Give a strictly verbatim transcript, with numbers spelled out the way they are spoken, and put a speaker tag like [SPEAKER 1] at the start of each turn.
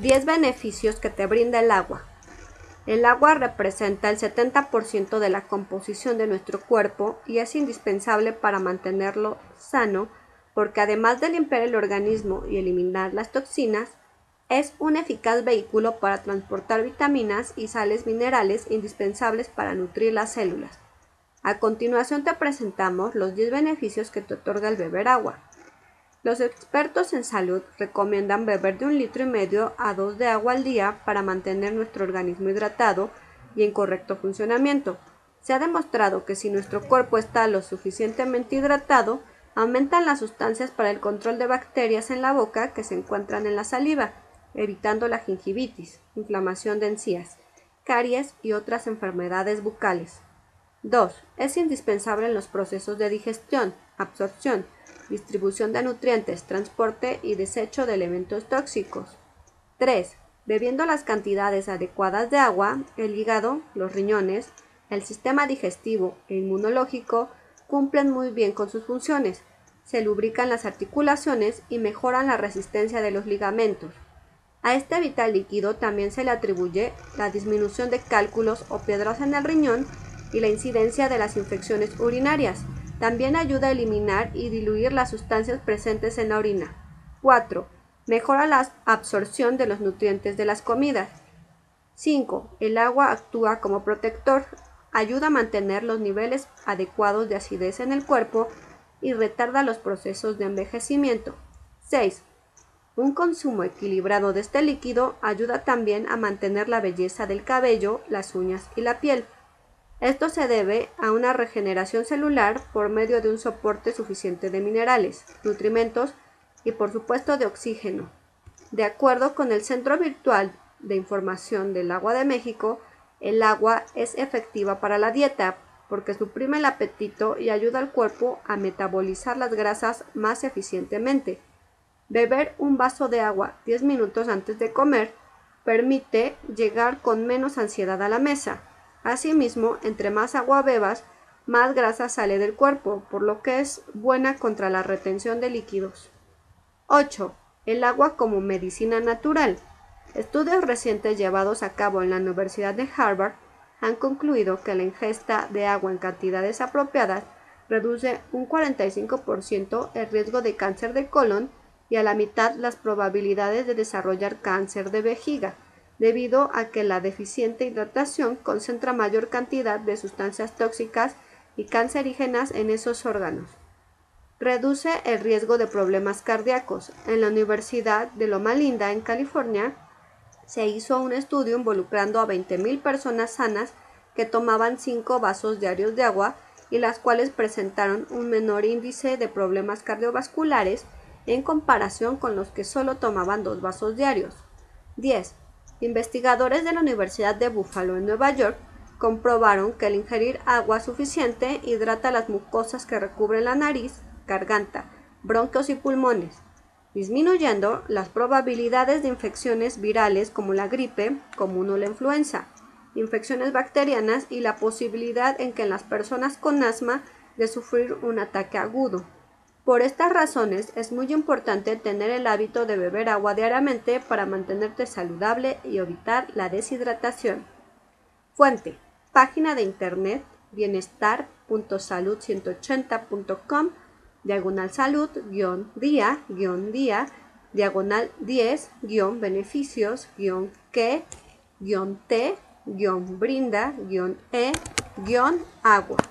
[SPEAKER 1] diez beneficios que te brinda el agua. El agua representa el setenta por ciento de la composición de nuestro cuerpo y es indispensable para mantenerlo sano porque además de limpiar el organismo y eliminar las toxinas, es un eficaz vehículo para transportar vitaminas y sales minerales indispensables para nutrir las células. A continuación te presentamos los diez beneficios que te otorga el beber agua. Los expertos en salud recomiendan beber de un litro y medio a dos de agua al día para mantener nuestro organismo hidratado y en correcto funcionamiento. Se ha demostrado que si nuestro cuerpo está lo suficientemente hidratado, aumentan las sustancias para el control de bacterias en la boca que se encuentran en la saliva, evitando la gingivitis, inflamación de encías, caries y otras enfermedades bucales. dos. Es indispensable en los procesos de digestión, absorción, distribución de nutrientes, transporte y desecho de elementos tóxicos. tres. Bebiendo las cantidades adecuadas de agua, el hígado, los riñones, el sistema digestivo e inmunológico cumplen muy bien con sus funciones, se lubrican las articulaciones y mejoran la resistencia de los ligamentos. A este vital líquido también se le atribuye la disminución de cálculos o piedras en el riñón y la incidencia de las infecciones urinarias. También ayuda a eliminar y diluir las sustancias presentes en la orina. cuatro. Mejora la absorción de los nutrientes de las comidas. cinco. El agua actúa como protector. Ayuda a mantener los niveles adecuados de acidez en el cuerpo y retarda los procesos de envejecimiento. seis. Un consumo equilibrado de este líquido ayuda también a mantener la belleza del cabello, las uñas y la piel. Esto se debe a una regeneración celular por medio de un soporte suficiente de minerales, nutrimentos y por supuesto de oxígeno. De acuerdo con el Centro Virtual de Información del Agua de México, el agua es efectiva para la dieta porque suprime el apetito y ayuda al cuerpo a metabolizar las grasas más eficientemente. Beber un vaso de agua diez minutos antes de comer permite llegar con menos ansiedad a la mesa. Asimismo, entre más agua bebas, más grasa sale del cuerpo, por lo que es buena contra la retención de líquidos. ocho. El agua como medicina natural. Estudios recientes llevados a cabo en la Universidad de Harvard han concluido que la ingesta de agua en cantidades apropiadas reduce un cuarenta y cinco por ciento el riesgo de cáncer de colon y a la mitad las probabilidades de desarrollar cáncer de vejiga, debido a que la deficiente hidratación concentra mayor cantidad de sustancias tóxicas y cancerígenas en esos órganos. Reduce el riesgo de problemas cardíacos. En la Universidad de Loma Linda, en California, se hizo un estudio involucrando a veinte mil personas sanas que tomaban cinco vasos diarios de agua y las cuales presentaron un menor índice de problemas cardiovasculares en comparación con los que solo tomaban dos vasos diarios. diez. Investigadores de la Universidad de Buffalo en Nueva York comprobaron que el ingerir agua suficiente hidrata las mucosas que recubren la nariz, garganta, bronquios y pulmones, disminuyendo las probabilidades de infecciones virales como la gripe común o la influenza, infecciones bacterianas y la posibilidad en que en las personas con asma de sufrir un ataque agudo. Por estas razones es muy importante tener el hábito de beber agua diariamente para mantenerte saludable y evitar la deshidratación. Fuente: página de internet bienestar punto salud ciento ochenta punto com, diagonal salud, guión día, guión día, diagonal diez, guión beneficios, guión que, guión te, guión brinda, guión e, guión agua.